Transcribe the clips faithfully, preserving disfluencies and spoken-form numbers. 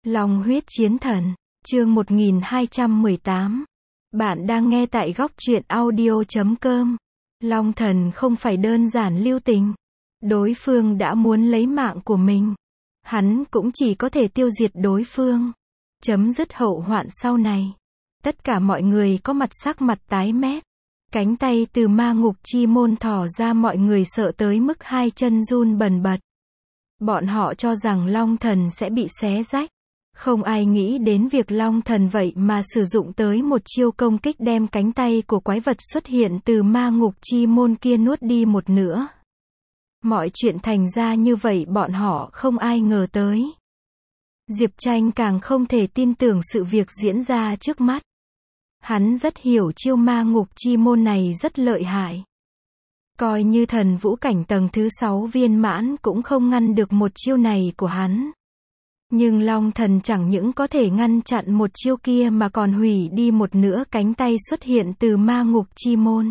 Long huyết chiến thần, chương một nghìn hai trăm mười tám. Bạn đang nghe tại góc truyện audio chấm com. Long thần không phải đơn giản lưu tình. Đối phương đã muốn lấy mạng của mình. Hắn cũng chỉ có thể tiêu diệt đối phương. Chấm dứt hậu hoạn sau này. Tất cả mọi người có mặt sắc mặt tái mét. Cánh tay từ ma ngục chi môn thò ra, mọi người sợ tới mức hai chân run bần bật. Bọn họ cho rằng Long thần sẽ bị xé rách. Không ai nghĩ đến việc Long thần vậy mà sử dụng tới một chiêu công kích đem cánh tay của quái vật xuất hiện từ ma ngục chi môn kia nuốt đi một nửa. Mọi chuyện thành ra như vậy bọn họ không ai ngờ tới. Diệp Tranh càng không thể tin tưởng sự việc diễn ra trước mắt. Hắn rất hiểu chiêu ma ngục chi môn này rất lợi hại. Coi như thần vũ cảnh tầng thứ sáu viên mãn cũng không ngăn được một chiêu này của hắn. Nhưng Long thần chẳng những có thể ngăn chặn một chiêu kia mà còn hủy đi một nửa cánh tay xuất hiện từ ma ngục chi môn.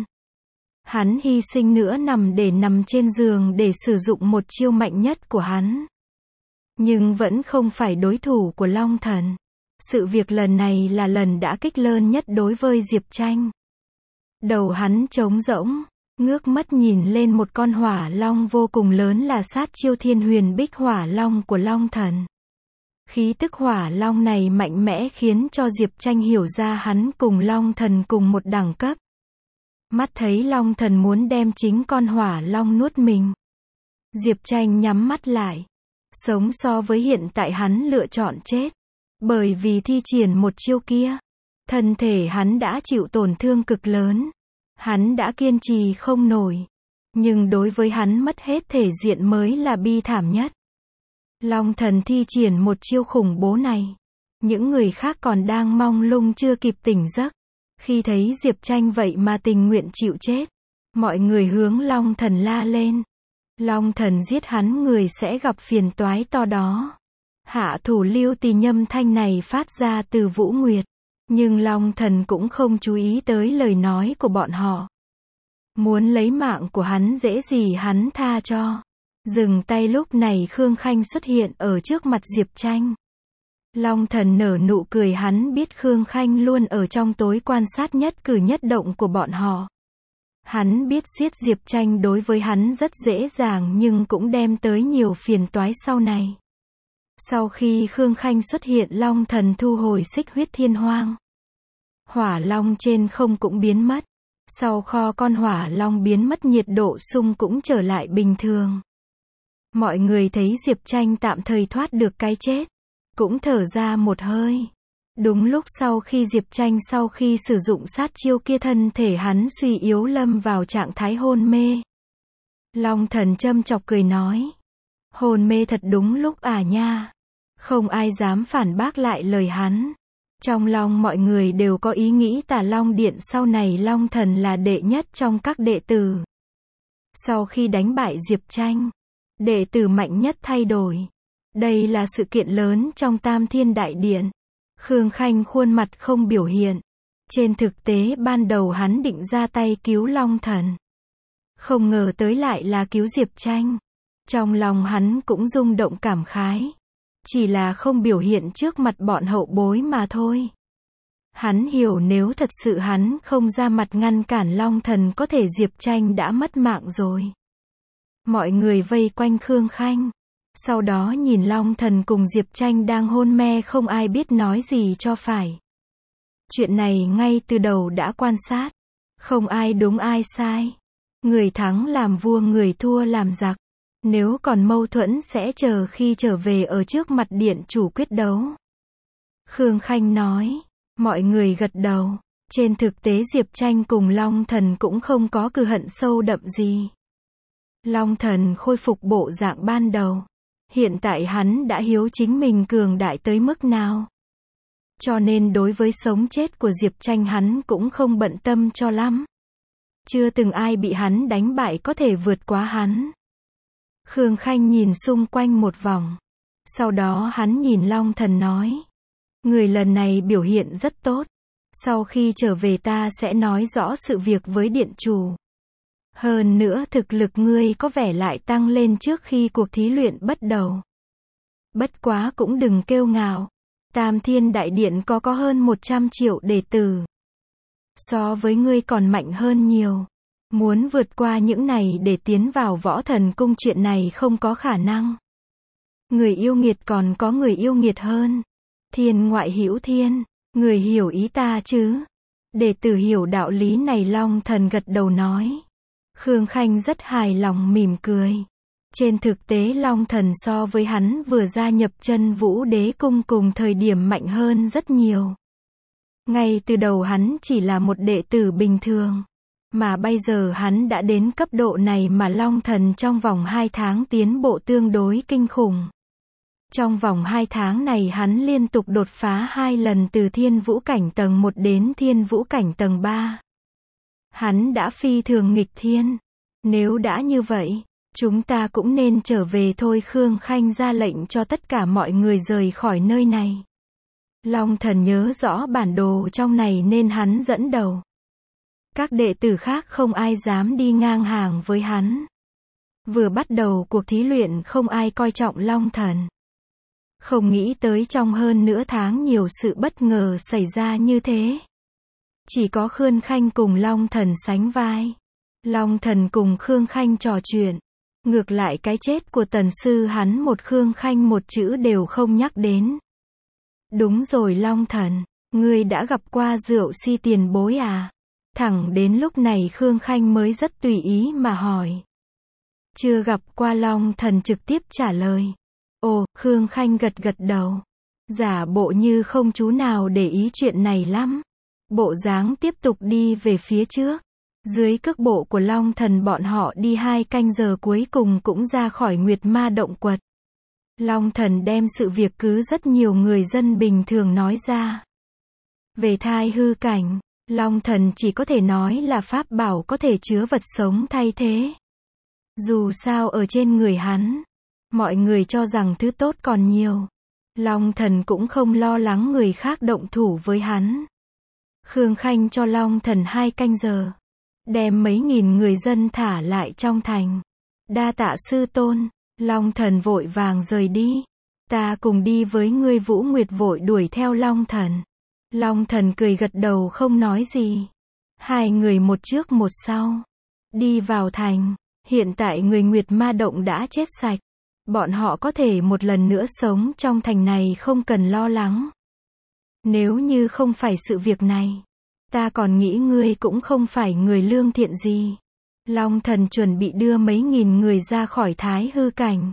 Hắn hy sinh nữa nằm để nằm trên giường để sử dụng một chiêu mạnh nhất của hắn. Nhưng vẫn không phải đối thủ của Long thần. Sự việc lần này là lần đả kích lớn nhất đối với Diệp Tranh. Đầu hắn trống rỗng, ngước mắt nhìn lên một con hỏa long vô cùng lớn là sát chiêu thiên huyền bích hỏa long của Long thần. Khí tức hỏa long này mạnh mẽ khiến cho Diệp Tranh hiểu ra hắn cùng Long thần cùng một đẳng cấp. Mắt thấy Long thần muốn đem chính con hỏa long nuốt mình. Diệp Tranh nhắm mắt lại. Sống so với hiện tại hắn lựa chọn chết. Bởi vì thi triển một chiêu kia, thân thể hắn đã chịu tổn thương cực lớn. Hắn đã kiên trì không nổi. Nhưng đối với hắn mất hết thể diện mới là bi thảm nhất. Long thần thi triển một chiêu khủng bố này. Những người khác còn đang mong lung chưa kịp tỉnh giấc. Khi thấy Diệp Tranh vậy mà tình nguyện chịu chết. Mọi người hướng Long thần la lên. Long thần giết hắn người sẽ gặp phiền toái to đó. Hạ thủ lưu tình âm thanh này phát ra từ Vũ Nguyệt. Nhưng Long thần cũng không chú ý tới lời nói của bọn họ. Muốn lấy mạng của hắn dễ gì hắn tha cho. Dừng tay. Lúc này Khương Khanh xuất hiện ở trước mặt Diệp Tranh. Long thần nở nụ cười, hắn biết Khương Khanh luôn ở trong tối quan sát nhất cử nhất động của bọn họ. Hắn biết giết Diệp Tranh đối với hắn rất dễ dàng nhưng cũng đem tới nhiều phiền toái sau này. Sau khi Khương Khanh xuất hiện, Long thần thu hồi xích huyết thiên hoang. Hỏa long trên không cũng biến mất. Sau kho con hỏa long biến mất, nhiệt độ xung cũng trở lại bình thường. Mọi người thấy Diệp Tranh tạm thời thoát được cái chết, cũng thở ra một hơi. Đúng lúc sau khi Diệp Tranh sau khi sử dụng sát chiêu kia, thân thể hắn suy yếu lâm vào trạng thái hôn mê. Long thần châm chọc cười nói. Hôn mê thật đúng lúc à nha. Không ai dám phản bác lại lời hắn. Trong lòng mọi người đều có ý nghĩ Tà Long Điện sau này Long thần là đệ nhất trong các đệ tử. Sau khi đánh bại Diệp Tranh, đệ tử mạnh nhất thay đổi. Đây là sự kiện lớn trong Tam Thiên Đại Điện. Khương Khanh khuôn mặt không biểu hiện. Trên thực tế ban đầu hắn định ra tay cứu Long thần. Không ngờ tới lại là cứu Diệp Tranh. Trong lòng hắn cũng rung động cảm khái. Chỉ là không biểu hiện trước mặt bọn hậu bối mà thôi. Hắn hiểu nếu thật sự hắn không ra mặt ngăn cản Long thần có thể Diệp Tranh đã mất mạng rồi. Mọi người vây quanh Khương Khanh. Sau đó nhìn Long thần cùng Diệp Tranh đang hôn mê, không ai biết nói gì cho phải. Chuyện này ngay từ đầu đã quan sát. Không ai đúng ai sai. Người thắng làm vua, người thua làm giặc. Nếu còn mâu thuẫn sẽ chờ khi trở về ở trước mặt điện chủ quyết đấu. Khương Khanh nói. Mọi người gật đầu. Trên thực tế Diệp Tranh cùng Long thần cũng không có cừu hận sâu đậm gì. Long thần khôi phục bộ dạng ban đầu. Hiện tại hắn đã hiếu chính mình cường đại tới mức nào. Cho nên đối với sống chết của Diệp Tranh hắn cũng không bận tâm cho lắm. Chưa từng ai bị hắn đánh bại có thể vượt quá hắn. Khương Khanh nhìn xung quanh một vòng. Sau đó hắn nhìn Long thần nói. Người lần này biểu hiện rất tốt. Sau khi trở về ta sẽ nói rõ sự việc với điện chủ. Hơn nữa thực lực ngươi có vẻ lại tăng lên trước khi cuộc thí luyện bắt đầu. Bất quá cũng đừng kiêu ngạo. Tam Thiên Đại Điện có có hơn một trăm triệu đệ tử. So với ngươi còn mạnh hơn nhiều. Muốn vượt qua những này để tiến vào Võ Thần Cung chuyện này không có khả năng. Người yêu nghiệt còn có người yêu nghiệt hơn. Thiên ngoại hữu thiên, người hiểu ý ta chứ? Đệ tử hiểu đạo lý này, Long Thần gật đầu nói. Khương Khanh rất hài lòng mỉm cười. Trên thực tế Long Thần so với hắn vừa gia nhập Chân Vũ Đế Cung cùng thời điểm mạnh hơn rất nhiều. Ngay từ đầu hắn chỉ là một đệ tử bình thường. Mà bây giờ hắn đã đến cấp độ này mà Long Thần trong vòng hai tháng tiến bộ tương đối kinh khủng. Trong vòng hai tháng này hắn liên tục đột phá hai lần từ Thiên Vũ Cảnh tầng một đến Thiên Vũ Cảnh tầng ba. Hắn đã phi thường nghịch thiên. Nếu đã như vậy, chúng ta cũng nên trở về thôi. Khương Khanh ra lệnh cho tất cả mọi người rời khỏi nơi này. Long Thần nhớ rõ bản đồ trong này nên hắn dẫn đầu. Các đệ tử khác không ai dám đi ngang hàng với hắn. Vừa bắt đầu cuộc thí luyện không ai coi trọng Long Thần. Không nghĩ tới trong hơn nửa tháng nhiều sự bất ngờ xảy ra như thế. Chỉ có Khương Khanh cùng Long Thần sánh vai. Long Thần cùng Khương Khanh trò chuyện. Ngược lại cái chết của Tần sư hắn một Khương Khanh một chữ đều không nhắc đến. Đúng rồi Long Thần, ngươi đã gặp qua Rượu Si tiền bối à? Thẳng đến lúc này Khương Khanh mới rất tùy ý mà hỏi. Chưa gặp qua, Long Thần trực tiếp trả lời. Ồ, Khương Khanh gật gật đầu. Giả bộ như không chú nào để ý chuyện này lắm. Bộ dáng tiếp tục đi về phía trước. Dưới cước bộ của Long Thần bọn họ đi hai canh giờ cuối cùng cũng ra khỏi Nguyệt Ma Động Quật. Long Thần đem sự việc cứ rất nhiều người dân bình thường nói ra. Về thai hư cảnh, Long Thần chỉ có thể nói là pháp bảo có thể chứa vật sống thay thế. Dù sao ở trên người hắn, mọi người cho rằng thứ tốt còn nhiều. Long Thần cũng không lo lắng người khác động thủ với hắn. Khương Khanh cho Long Thần hai canh giờ. Đem mấy nghìn người dân thả lại trong thành. Đa tạ sư tôn. Long Thần vội vàng rời đi. Ta cùng đi với ngươi. Vũ Nguyệt vội đuổi theo Long Thần. Long Thần cười gật đầu không nói gì. Hai người một trước một sau. Đi vào thành. Hiện tại người Nguyệt Ma Động đã chết sạch. Bọn họ có thể một lần nữa sống trong thành này không cần lo lắng. Nếu như không phải sự việc này, ta còn nghĩ ngươi cũng không phải người lương thiện gì. Long Thần chuẩn bị đưa mấy nghìn người ra khỏi thái hư cảnh.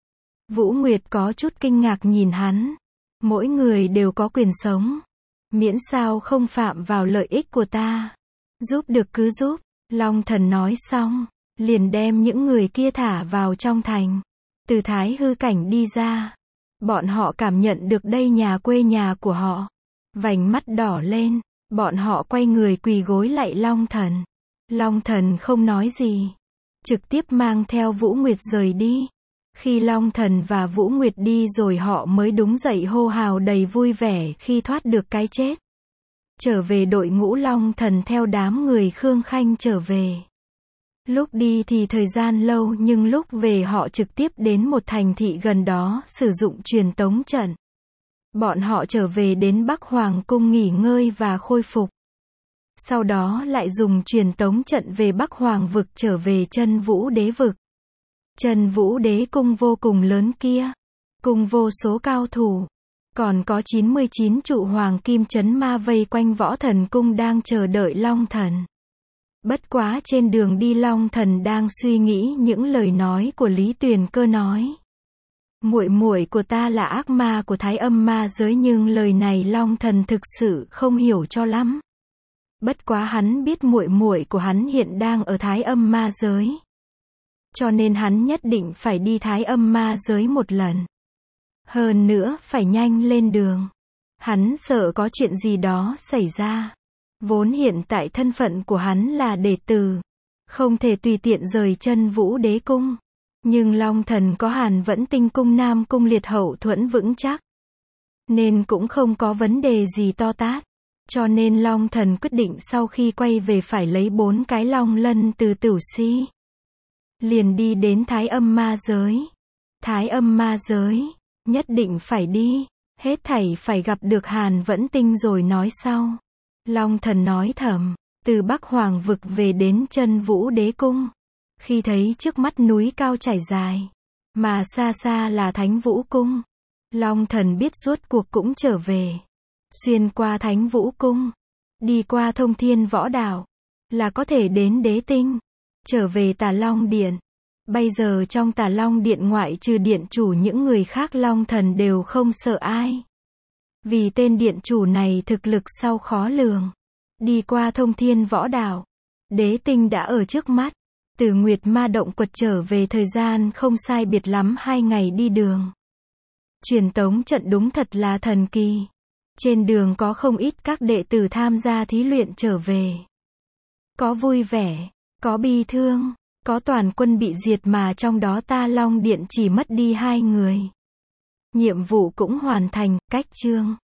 Vũ Nguyệt có chút kinh ngạc nhìn hắn. Mỗi người đều có quyền sống. Miễn sao không phạm vào lợi ích của ta. Giúp được cứ giúp. Long Thần nói xong, liền đem những người kia thả vào trong thành. Từ thái hư cảnh đi ra. Bọn họ cảm nhận được đây nhà quê nhà của họ. Vành mắt đỏ lên. Bọn họ quay người quỳ gối lạy Long Thần. Long Thần không nói gì. Trực tiếp mang theo Vũ Nguyệt rời đi. Khi Long Thần và Vũ Nguyệt đi rồi họ mới đúng dậy hô hào đầy vui vẻ khi thoát được cái chết. Trở về đội ngũ Long Thần theo đám người Khương Khanh trở về. Lúc đi thì thời gian lâu nhưng lúc về họ trực tiếp đến một thành thị gần đó sử dụng truyền tống trận. Bọn họ trở về đến Bắc Hoàng Cung nghỉ ngơi và khôi phục. Sau đó lại dùng truyền tống trận về Bắc Hoàng vực trở về Chân Vũ Đế vực. Chân Vũ Đế cung vô cùng lớn kia. Cùng vô số cao thủ. Còn có chín mươi chín trụ hoàng kim chấn ma vây quanh Võ Thần Cung đang chờ đợi Long Thần. Bất quá trên đường đi Long Thần đang suy nghĩ những lời nói của Lý Tuyền Cơ nói. Muội muội của ta là ác ma của Thái Âm ma giới, nhưng lời này Long Thần thực sự không hiểu cho lắm. Bất quá hắn biết muội muội của hắn hiện đang ở Thái Âm ma giới. Cho nên hắn nhất định phải đi Thái Âm ma giới một lần. Hơn nữa phải nhanh lên đường. Hắn sợ có chuyện gì đó xảy ra. Vốn hiện tại thân phận của hắn là đệ tử. Không thể tùy tiện rời Chân Vũ Đế cung. Nhưng Long Thần có Hàn Vẫn Tinh cung Nam cung liệt hậu thuẫn vững chắc. Nên cũng không có vấn đề gì to tát. Cho nên Long Thần quyết định sau khi quay về phải lấy bốn cái long lân từ Tử Si. Liền đi đến Thái Âm ma giới. Thái Âm ma giới, nhất định phải đi. Hết thảy phải gặp được Hàn Vẫn Tinh rồi nói sau. Long Thần nói thầm, từ Bắc Hoàng vực về đến Chân Vũ Đế Cung. Khi thấy trước mắt núi cao trải dài, mà xa xa là Thánh Vũ Cung, Long Thần biết rốt cuộc cũng trở về. Xuyên qua Thánh Vũ Cung, đi qua Thông Thiên Võ Đảo, là có thể đến Đế Tinh, trở về Tà Long Điện. Bây giờ trong Tà Long Điện ngoại trừ điện chủ những người khác Long Thần đều không sợ ai. Vì tên điện chủ này thực lực sau khó lường. Đi qua Thông Thiên Võ Đảo, Đế Tinh đã ở trước mắt. Từ Nguyệt Ma Động quật trở về thời gian không sai biệt lắm hai ngày đi đường. Truyền tống trận đúng thật là thần kỳ. Trên đường có không ít các đệ tử tham gia thí luyện trở về. Có vui vẻ, có bi thương, có toàn quân bị diệt mà trong đó Ta Long Điện chỉ mất đi hai người. Nhiệm vụ cũng hoàn thành, cách chương.